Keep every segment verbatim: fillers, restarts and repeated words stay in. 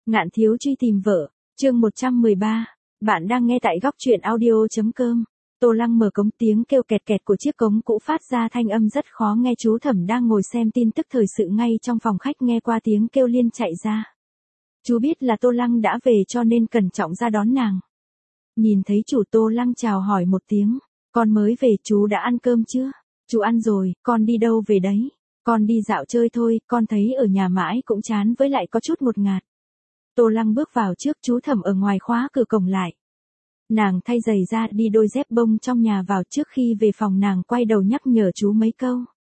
Ngạn thiếu truy tìm vợ, chương một trăm mười ba. Bạn đang nghe tại góc truyện audio chấm com. Tô Lăng mở cống, tiếng kêu kẹt kẹt của chiếc cống cũ phát ra thanh âm rất khó nghe. Chú Thẩm đang ngồi xem tin tức thời sự ngay trong phòng khách, nghe qua tiếng kêu liên chạy ra. Chú biết là Tô Lăng đã về cho nên cẩn trọng ra đón nàng. Nhìn thấy chủ, Tô Lăng chào hỏi một tiếng. Con mới về, chú đã ăn cơm chưa? Chú ăn rồi. Con đi đâu về đấy? Con đi dạo chơi thôi, con thấy ở nhà mãi cũng chán, với lại có chút ngột ngạt. Tô Lăng bước vào trước, chú Thẩm ở ngoài khóa cửa cổng lại. Nàng thay giày ra, đi đôi dép bông trong nhà vào. Trước khi về phòng nàng quay đầu nhắc nhở chú mấy câu.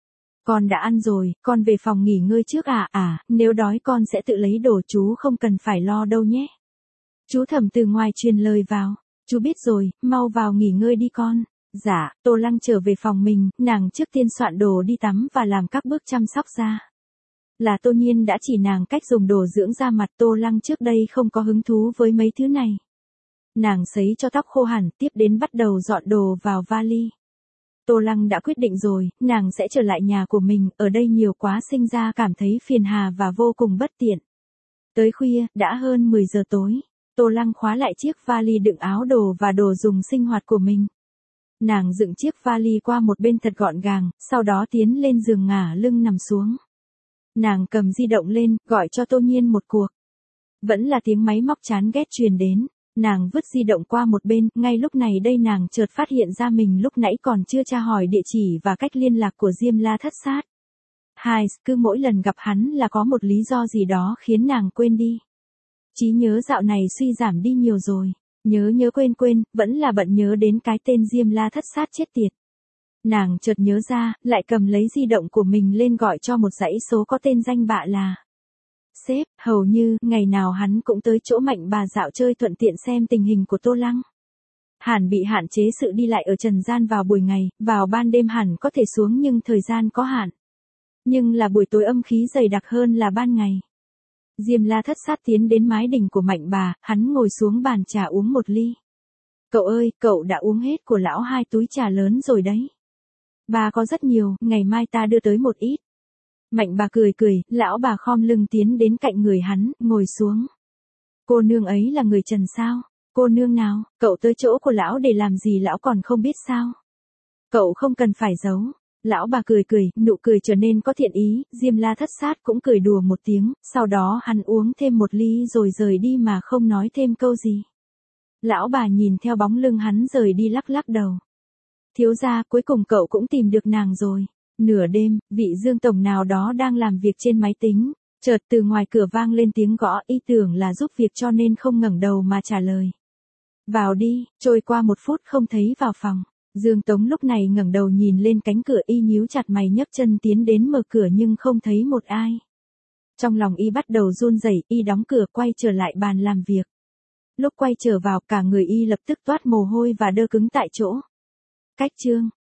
Con đã ăn rồi, con về phòng nghỉ ngơi trước à? À, nếu đói con sẽ tự lấy đồ, chú không cần phải lo đâu nhé. Chú Thẩm từ ngoài truyền lời vào. Chú biết rồi, mau vào nghỉ ngơi đi con. Dạ. Tô Lăng trở về phòng mình, nàng trước tiên soạn đồ đi tắm và làm các bước chăm sóc da. Là Tô Nhiên đã chỉ nàng cách dùng đồ dưỡng da mặt. Tô Lăng trước đây không có hứng thú với mấy thứ này. Nàng sấy cho tóc khô hẳn, tiếp đến bắt đầu dọn đồ vào vali. Tô Lăng đã quyết định rồi, nàng sẽ trở lại nhà của mình, ở đây nhiều quá sinh ra cảm thấy phiền hà và vô cùng bất tiện. Tới khuya, đã hơn mười giờ tối, Tô Lăng khóa lại chiếc vali đựng áo đồ và đồ dùng sinh hoạt của mình. Nàng dựng chiếc vali qua một bên thật gọn gàng, sau đó tiến lên giường ngả lưng nằm xuống. Nàng cầm di động lên, gọi cho Tô Nhiên một cuộc. Vẫn là tiếng máy móc chán ghét truyền đến. Nàng vứt di động qua một bên, ngay lúc này đây nàng chợt phát hiện ra mình lúc nãy còn chưa tra hỏi địa chỉ và cách liên lạc của Diêm La Thất Sát. Hai, cứ mỗi lần gặp hắn là có một lý do gì đó khiến nàng quên đi. Trí nhớ dạo này suy giảm đi nhiều rồi, nhớ nhớ quên quên, vẫn là bận nhớ đến cái tên Diêm La Thất Sát chết tiệt. Nàng chợt nhớ ra, lại cầm lấy di động của mình lên gọi cho một dãy số có tên danh bạ là sếp. Hầu như ngày nào hắn cũng tới chỗ Mạnh bà dạo chơi, thuận tiện xem tình hình của Tô Lăng. Hẳn bị hạn chế sự đi lại ở trần gian vào buổi ngày, vào ban đêm hẳn có thể xuống nhưng thời gian có hạn. Nhưng là buổi tối âm khí dày đặc hơn là ban ngày. Diêm La Thất Sát tiến đến mái đình của Mạnh bà, hắn ngồi xuống bàn trà uống một ly. Cậu ơi, cậu đã uống hết của lão hai túi trà lớn rồi đấy. Bà có rất nhiều, ngày mai ta đưa tới một ít. Mạnh bà cười cười, lão bà khom lưng tiến đến cạnh người hắn, ngồi xuống. Cô nương ấy là người Trần sao? Cô nương nào? Cậu tới chỗ của lão để làm gì, lão còn không biết sao? Cậu không cần phải giấu. Lão bà cười cười, nụ cười trở nên có thiện ý. Diêm La Thất Sát cũng cười đùa một tiếng, sau đó hắn uống thêm một ly rồi rời đi mà không nói thêm câu gì. Lão bà nhìn theo bóng lưng hắn rời đi lắc lắc đầu. Thiếu gia, cuối cùng cậu cũng tìm được nàng rồi. Nửa đêm, vị Dương tổng nào đó đang làm việc trên máy tính, chợt từ ngoài cửa vang lên tiếng gõ, y tưởng là giúp việc cho nên không ngẩng đầu mà trả lời. Vào đi. Trôi qua một phút không thấy vào phòng. Dương Tống lúc này ngẩng đầu nhìn lên cánh cửa, y nhíu chặt mày nhấc chân tiến đến mở cửa nhưng không thấy một ai. Trong lòng y bắt đầu run rẩy, y đóng cửa quay trở lại bàn làm việc. Lúc quay trở vào, cả người y lập tức toát mồ hôi và đơ cứng tại chỗ. Cách chương